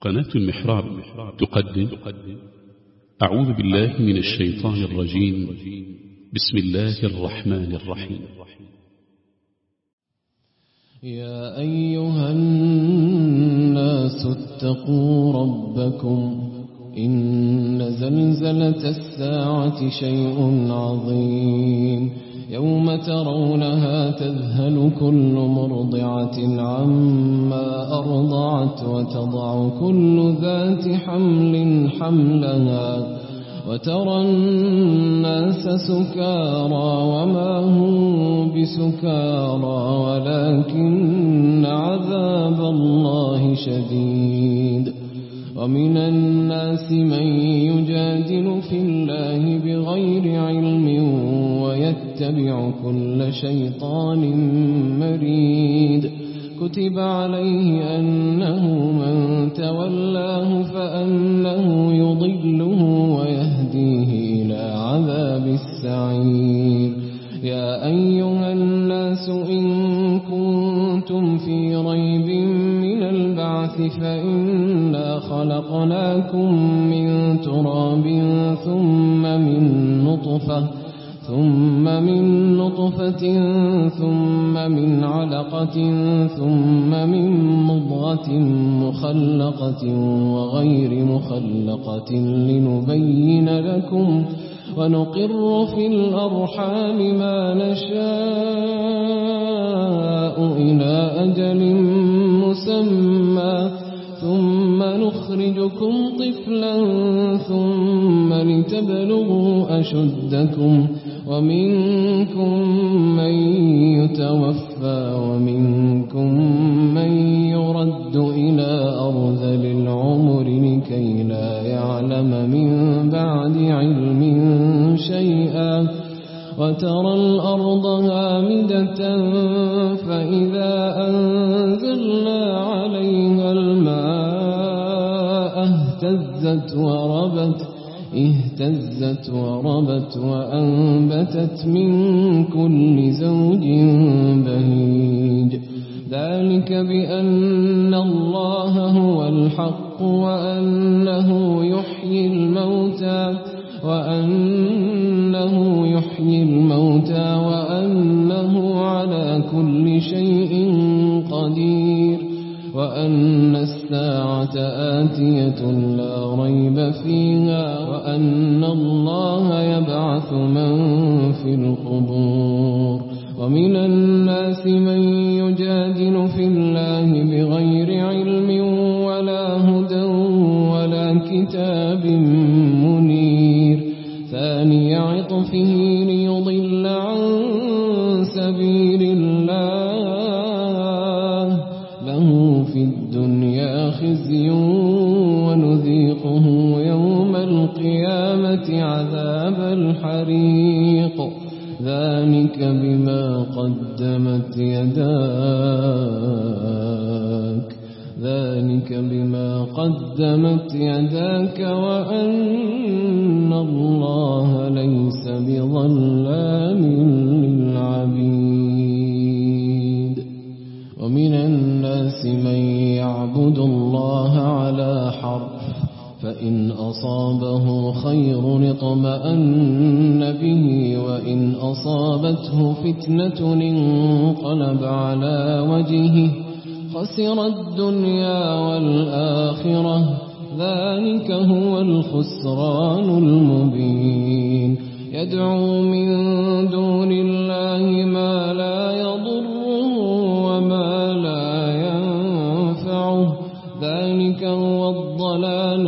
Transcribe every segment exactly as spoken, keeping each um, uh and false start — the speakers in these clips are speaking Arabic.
قناة المحراب تقدم أعوذ بالله من الشيطان الرجيم. بسم الله الرحمن الرحيم. يا أيها الناس اتقوا ربكم إن زلزلة الساعة شيء عظيم يوم ترونها تذهل كل مرضعة عما أرضعت وتضع كل ذات حمل حملها وترى الناس سكارى وما هم بسكارى ولكن عذاب الله شديد. ومن الناس من يجادل في الله بغير علم ويتبع كل شيطان مريد. كتب عليه أنه من تولاه فأنه يضله ويهديه إلى عذاب السعير. يا أيها الناس إن كنتم في ريب من البعث فإنا خلقناكم من تراب ثم من نطفة ثم من نطفة ثم من علقة ثم من مضغة مخلقة وغير مخلقة لنبين لكم ونقر في الأرحام ما نشاء إلى أجل مسمى ثم نخرجكم طفلا ثم لتبلغوا أشدكم ومنكم من يتوفى ومنكم من يرد إلى أرذل العمر لكي لا يعلم من بعد علم شيئا. وترى الأرض هامدة فإذا أنزلنا عليها الماء اهتزت وربت اهتزت وربت وأنبتت من كل زوج بهيج. ذلك بأن الله هو الحق وأنه يحيي الموتى وأنه يحيي الموتى وأنه على كل شيء قدير وأن الساعة آتية لا ريب فيها وأن الله يبعث من في القبور. ومن الناس من يجادل في الله بغير علم ولا هدى ولا كتاب منير. ثاني عطفه ليضل عن سبيل الله له في الدنيا خزي ونذيقه يوم القيامة عذاب الحريق. ذلك بما قدمت يداك ذلك بما قدمت يداك وأن الله ليس بظلام للعبيد. ومن الناس من يعبد الله على حرف فإن أصابه خير اطمأن به وإن أصابته فتنة انقلب على وجهه خسر الدنيا والآخرة. ذلك هو الخسران المبين. يدعو من دون الله ما لا يضره وما لا ينفعه. ذلك هو الضلال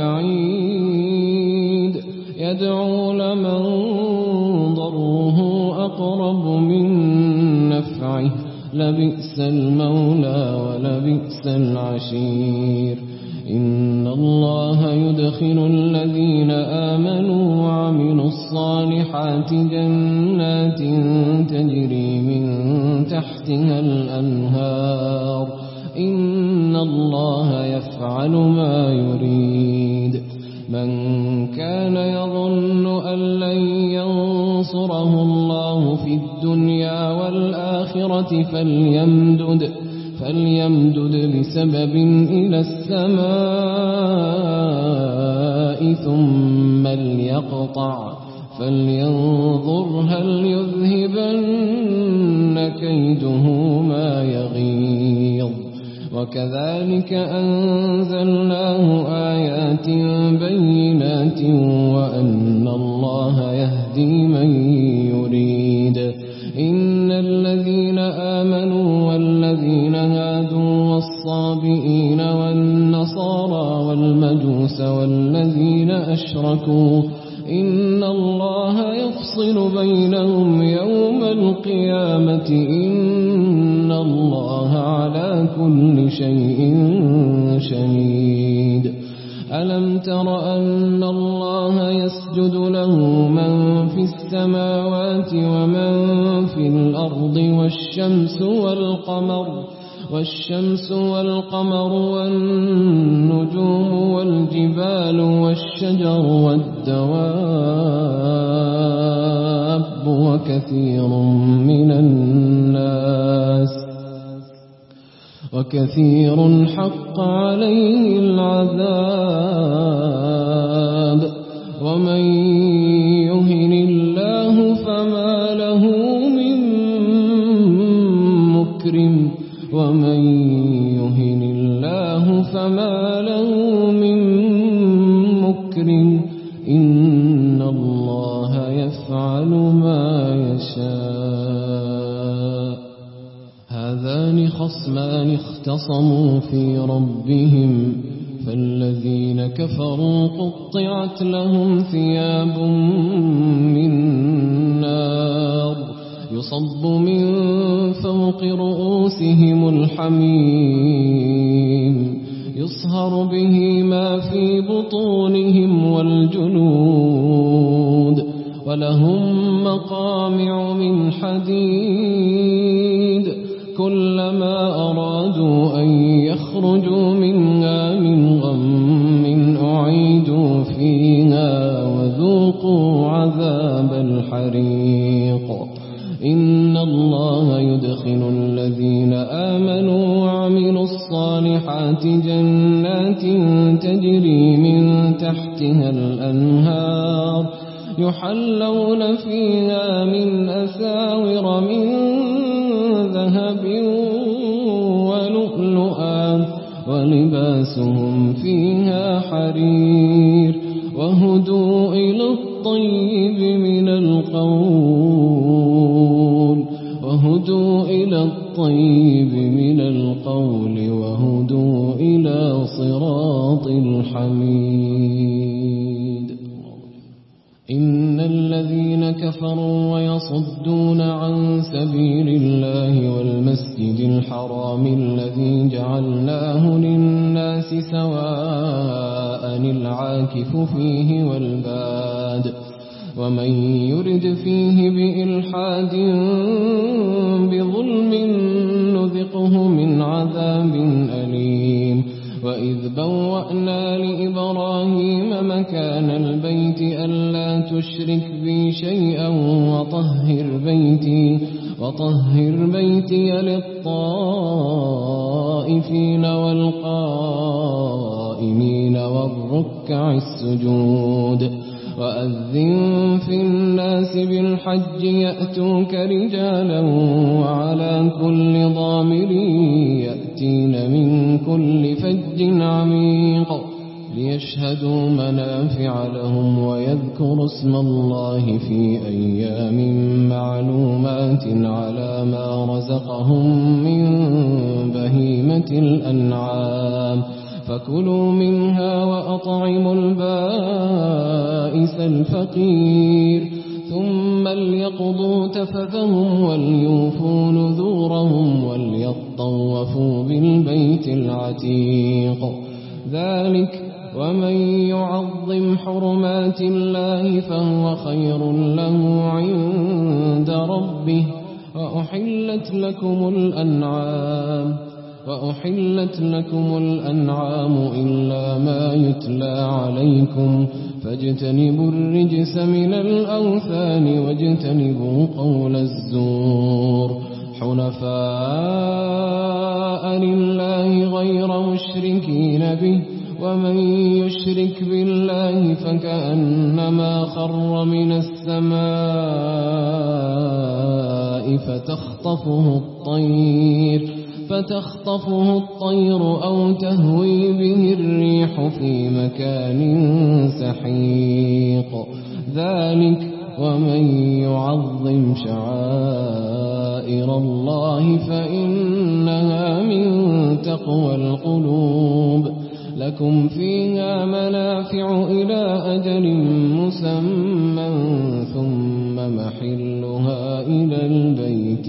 البعيد. يدعو لمن ضره أقرب من نفعه لبئس المولى ولبئس العشير. إن الله يدخل الذين آمنوا وعملوا الصالحات جنات تجري من تحتها الأنهار. إن الله يفعل ما يريد. من كان يظن أن لن ينصره الله في الدنيا والآخرة فليمدد فليمدد بسبب إلى السماء ثم ليقطع فلينظر هل يذهبن كيده ما يغيظ وكذلك أنزلناه آيات بينات وأن الله يهدي من يريد إن الذين آمنوا والذين هادوا والصابئين والنصارى والمجوس والذين أشركوا إن الله يفصل بينهم يوم القيامة إن الله على كل شيء شهيد ألم تر أن الله يسجد له من في السماوات ومن في الأرض والشمس والقمر والشمس والقمر والنجوم والجبال والشجر والدواب وكثير من الناس وكثير حق عليه العذاب ومن يهن الله فما له من مكرم ومن يهن الله فما له من مكرم إن الله يفعل ما يشاء هذان خصمان اختصموا في ربهم فالذين كفروا قطعت لهم ثياب من نار يصب من فوق رؤوسهم الحميم يصهر به ما في بطونهم والجلود ولهم مقامع من حديد كلما أرادوا أن يخرجوا منها من غم أعيدوا فيها وذوقوا عذاب الحريق إن الله يدخل الذين آمنوا وعملوا الصالحات جنات تجري من تحتها الأنهار يحلون فيها من أساور من ذهب ولؤلؤا ولباسهم فيها حرير وهدوا إلى الطيب من القول وهدوا إلى الطيب من القول وهدوا إلى صراط الحميد إن الذين كفروا ويصدون عن سبيل الله والمسجد الحرام الذي جعلناه للناس سواء العاكف فيه والباد ومن يرد فيه بإلحاد بظلم نذقه من عذاب أليم وإذ بوأنا لإبراهيم مكان البيت ألا تشرك بي شيئا وطهر بيتي وطهر بيتي للطائفين والقائمين والركع السجود وأذن في الناس بالحج يأتوك رجالا وعلى كل ضامر يأتين من كل فج عميق ليشهدوا منافع لهم ويذكروا اسم الله في أيام معلومات على ما رزقهم من بهيمة الأنعام فكلوا منها وأطعموا البائس الفقير ثم ليقضوا تفثهم وليوفوا نذورهم وليطوفوا بالبيت العتيق ذلك ومن يعظم حرمات الله فهو خير له عند ربه وأحلت لكم الأنعام وأحلت لكم الأنعام إلا ما يتلى عليكم فاجتنبوا الرجس من الأوثان واجتنبوا قول الزور حنفاء لله غير مشركين به ومن يشرك بالله فكأنما خر من السماء فتخطفه الطير فتخطفه الطير أو تهوي به الريح في مكان سحيق ذلك ومن يعظم شعائر الله فإنها من تقوى القلوب لكم فيها منافع إلى أجل مسمى ثم محلها إلى البيت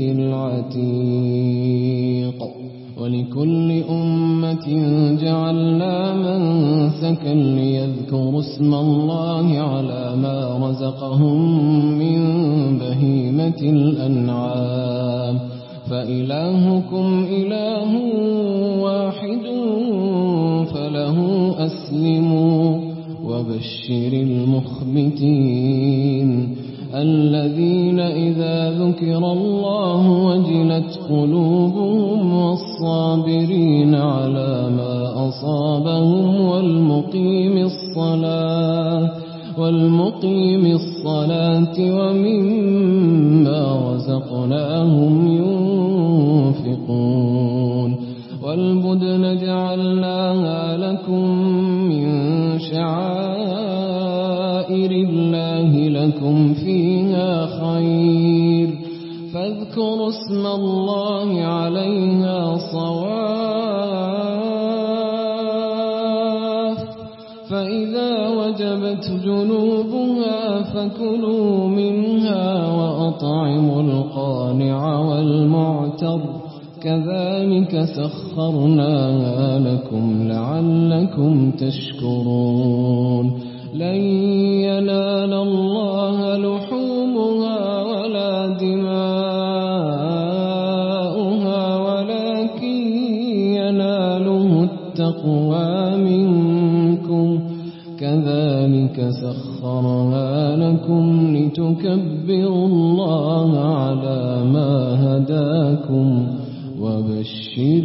العتيق ولكل أمة جعلنا منسكا ليذكروا اسم الله على ما رزقهم من بهيمة الأنعام فإلهكم إله واحد فله أسلموا وبشر المخبتين الذين إذا ذكر الله وجلت قلوبهم والصابرين على ما أصابهم والمقيم الصلاة والمقيم الصلاة ومما رزقناهم ينفقون والبدن جعلناها لكم من شعائر الله لكم فيها خير فاذكروا اسم الله عليها صواف فإذا وجبت جنوبها فكلوا منها وأطعموا القانع والمعتر كذلك سخرناها لكم لعلكم تشكرون لن ينال الله لحومها ولا دماؤها ولكن يناله التقوى منكم كذلك سخرها لكم لتكبروا الله على ما هداكم وبشر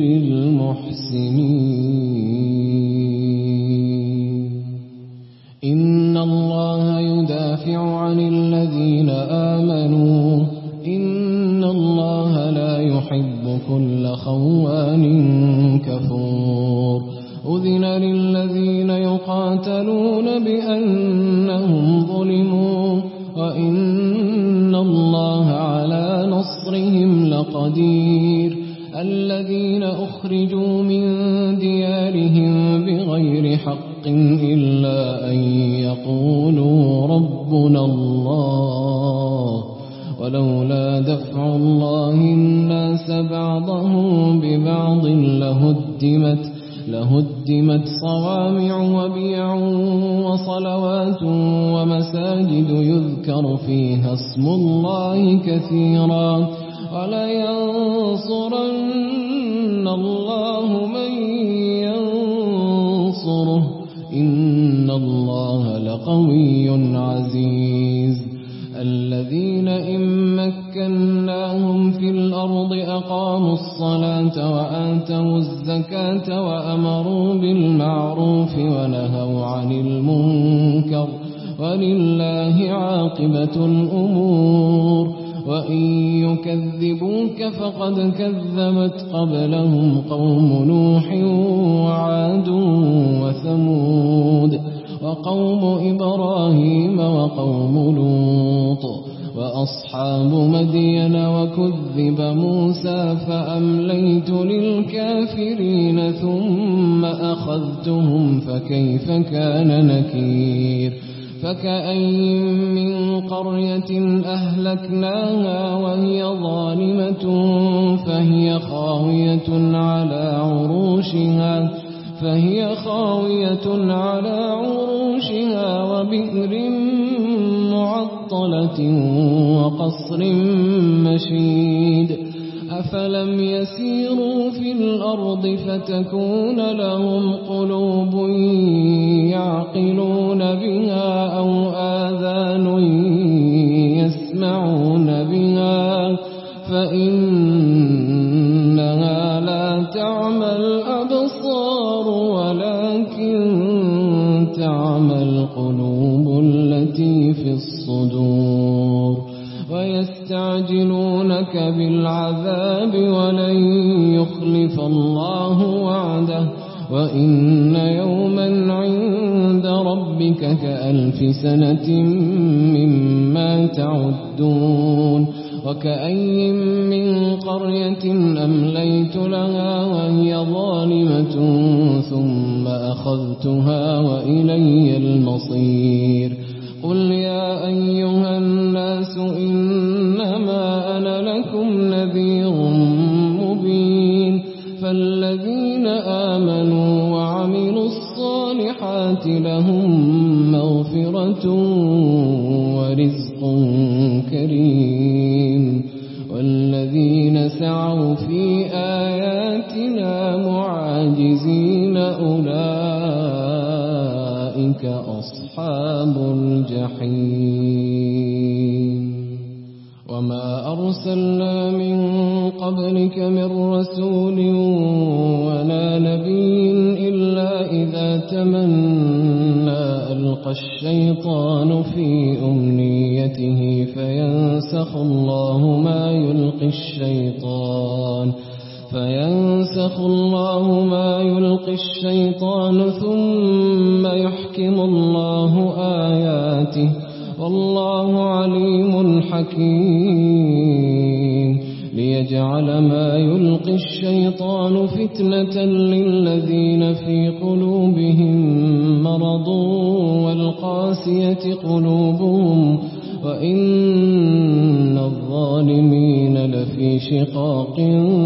المحسنين إن الله يدافع عن الذين آمنوا إن الله لا يحب كل خوان كفور أذن للذين يقاتلون بأنهم ظلموا وإن الله على نصرهم لقدير الذين أخرجوا من ديارهم بغير حق إلا أن يقولوا ربنا الله ولولا دفع الله الناس بعضهم ببعض لهدمت لهدمت صوامع وبيع وصلوات ومساجد يذكر فيها اسم الله كثيرا ولينصرن الله من ينصره إن الله لقوي عزيز الذين إن مكناهم في الأرض أقاموا الصلاة وآتوا الزكاة وأمروا بالمعروف ونهوا عن المنكر ولله عاقبة الأمور وإن يكذبوك فقد كذبت قبلهم قوم نوح وعاد وثمود وقوم إبراهيم وقوم لوط وأصحاب مدين وكذب موسى فأمليت للكافرين ثم أخذتهم فكيف كان نكير فكأين من قرية أهلكناها وهي ظالمة فهي خاوية على عروشها فهي خاوية على عروشها وبئر معطلة وقصر مشيد أفلم يسيروا في الأرض فتكون لهم قلوب يعقلون بها أو آذان يسمعون بها فإن تعمى القلوب التي في الصدور ويستعجلونك بالعذاب ولن يخلف الله وعده وإن يوما عند ربك كألف سنة مما تعدون وكأي من قرية أمليت لها وهي ظالمة ثم أخذتها وإلي المصير قل يا أيها الناس إنما أنا لكم نذير مبين فالذين آمنوا وعملوا الصالحات لهم مغفرة ورزق كريم والذين سعوا في آياتنا معاجزين أولئك أصحاب الجحيم وما أرسلنا من قبلك من رسول ولا نبي إلا إذا تمنى ألقى الشيطان في أمنيته فينسخ الله ما يلقي الشيطان فينسخ الله ما يلقي الشيطان ثم يحكم الله آياته والله عليم حكيم ليجعل ما يلقي الشيطان فتنة للذين في قلوبهم مرض والقاسية قلوبهم وإن الظالمين لفي شقاق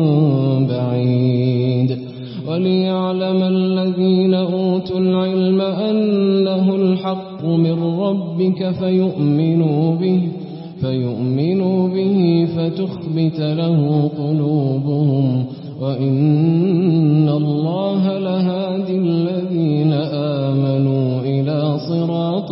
بعيد وليعلم الذين أوتوا العلم أنه الحق من ربك فيؤمنوا به فيؤمنوا به فتخبت له قلوبهم وإن الله لهادي الذين آمنوا إلى صراط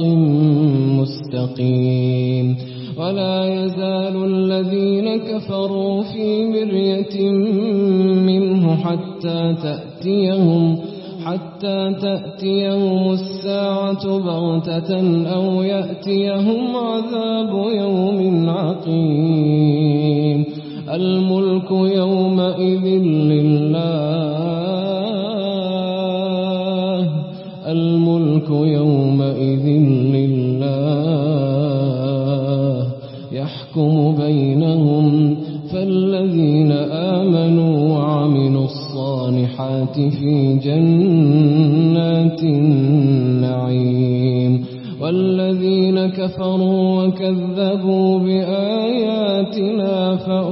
مستقيم ولا يزال الذين كفروا في مرية منه حتى تأتيهم حتى تأتيهم الساعة بغتة أو يأتيهم عذاب يوم عقيم الملك يومئذ لله الملك يومئذ لله يحكم بينهم فالذين آمنوا وعملوا الصالحات في جنات النعيم والذين كفروا وكذبوا بآياتنا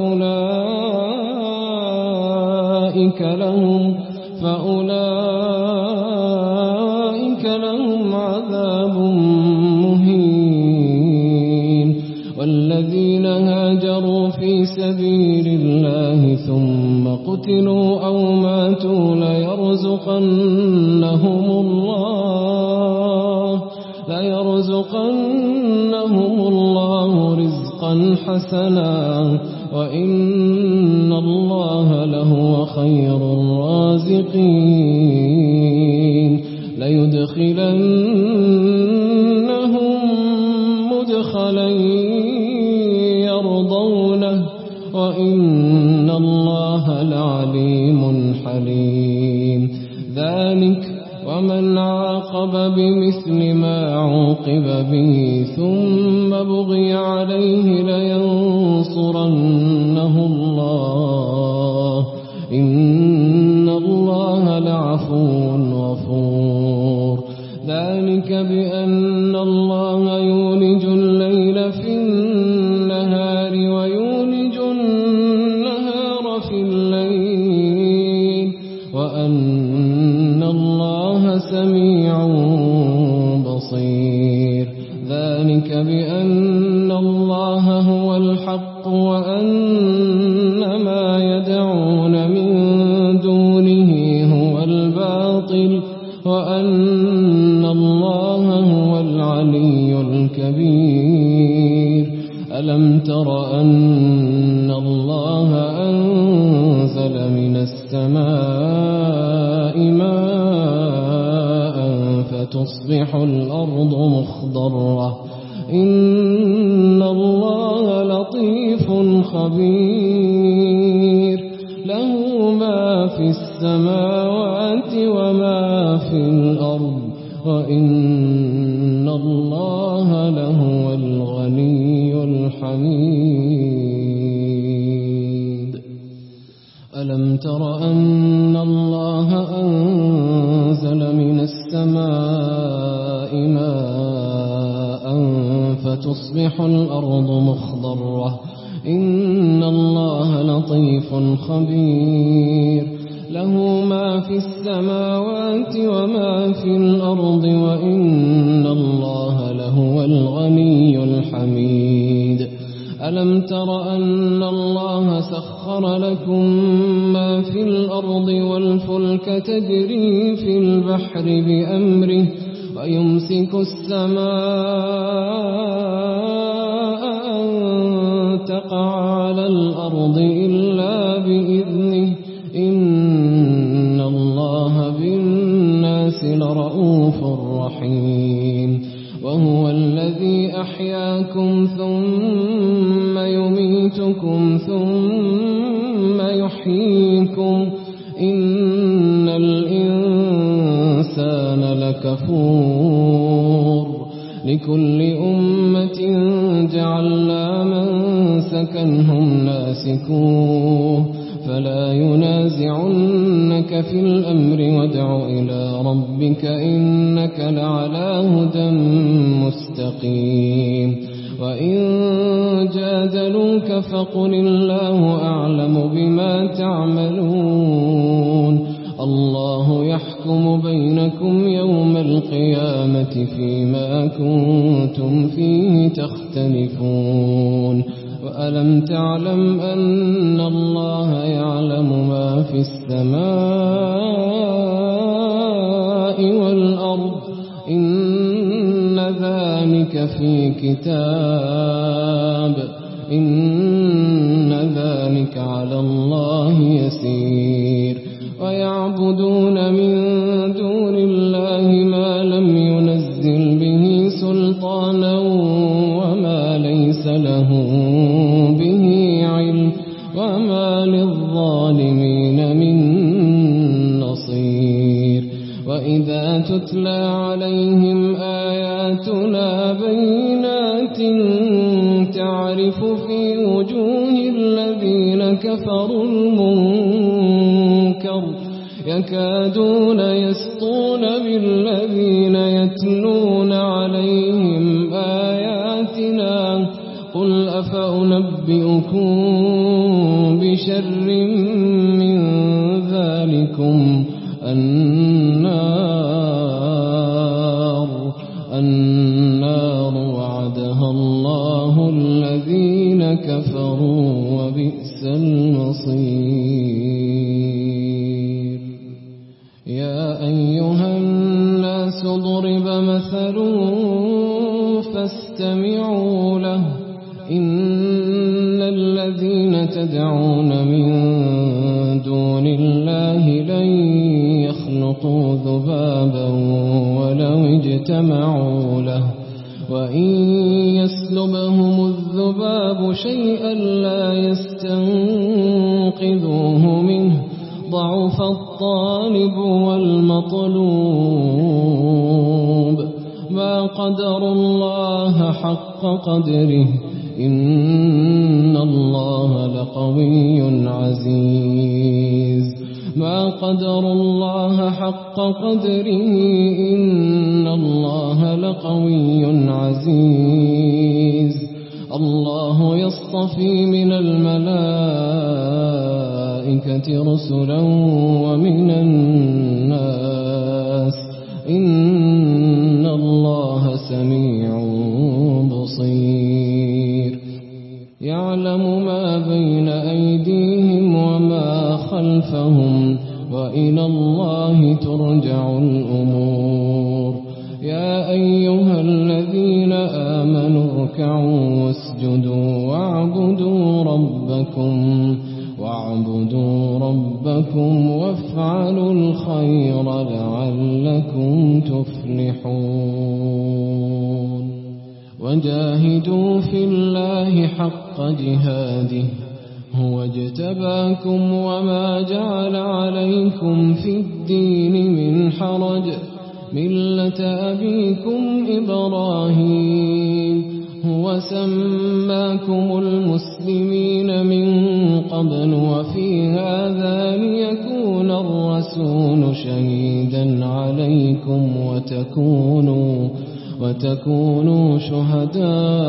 فأولئك لهم فأولئك لهم عذاب مهين والذين هاجروا في سبيل الله ثم قتلوا أو ماتوا ليرزقنهم الله ليرزقنهم الله رزقا حسنا وإن الله لهو خير الرازقين ليدخلنهم مدخلا يرضونه وإن الله لعليم حليم ذلك ومن عاقب بمثل ما عوقب به ثم بغي عليه لينصرنه الله إن الله لعفو غفور ذلك بأن الله يولج الليل في النهار ويولج النهار في الليل وأن الله سميع بصير ذلك بأن الله هو الحق وأن ما يدعون من دونه هو الباطل وأن الله هو العلي الكبير ألم تر أن الله أنزل من السماء ماء فتصبح الأرض مخضرة إن الله لطيف خبير له ما في السماوات وما في الأرض وإن الله لهو الغني الحميد ألم تر أن الله أنزل من السماء ماء فتصبح الأرض مخضرة إن الله لطيف خبير له ما في السماوات وما في الأرض وإن الله لهو الغني الحميد ألم تر أن الله سخر لكم ما في الأرض والفلك تجري في البحر بأمره ويمسك السماء أن تقع على الأرض إلا بإذنه إن الله بالناس لرؤوف رحيم وهو الذي أحياكم ثم يميتكم ثم يحييكم إن الإنسان لكفور لكل أمة جعلنا منسكا هم ناسكوه فلا ينازعنك في الأمر وادع إلى ربك إنك لعلى هدى مستقيم وإن جادلوك فقل الله أعلم بما تعملون الله يحكم بينكم يوم القيامة فيما كنتم فيه تختلفون وألم تعلم أن الله يعلم ما في السماء والأرض إن ذلك في كتاب إن ذلك على الله يسير ويعبدون من دون الله ما لم ينزل به سلطانا وما ليس له به علم وما للظالمين من نصير وإذا تتلى عليهم آياتنا بينات تعرف في وجوه الذين كفروا المنكر يكادون يسطون بالذين يتلون عليهم آياتنا قل أفأنبئكم بشر من ذلكم النار النار وعدها الله الذين كفروا وبئس المصير يا أيها الناس ضرب مثل فاستمعوا له إن الذين تدعون من دون الله لن يخلقوا ذبابا ولو اجتمعوا له وإن يسلبهم الذباب شيئا لا يستنقذوه منه ضعف الطالب والمطلوب ما قدر الله حق قدره إن الله لقوي عزيز ما قدر الله حق قدره إن الله لقوي عزيز الله يصطفي من الملائكة رسلا ومن الناس إن الله سميع بصير يعلم ما بين أيديهم وما خلفهم وإلى الله ترجع الأمور يا أيها الذين آمنوا اركعوا واسجدوا واعبدوا ربكم واعبدوا ربكم وافعلوا الخير لعلكم تفلحون المفلحون وجاهدوا في الله حق جهاده هو اجتباكم وما جعل عليكم في الدين من حرج ملة أبيكم إبراهيم هو سماكم المسلمين من قبل وفي هذا ليكون الرسول شهيدا عليكم وتكونوا وتكونوا شهداء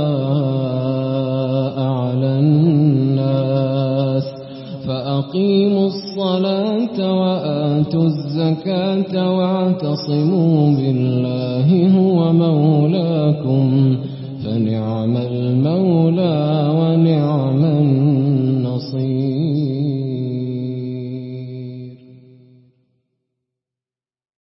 على الناس فأقيموا الصلاة وآتوا الزكاة واعتصموا بالله هو مولاكم فنعم المولى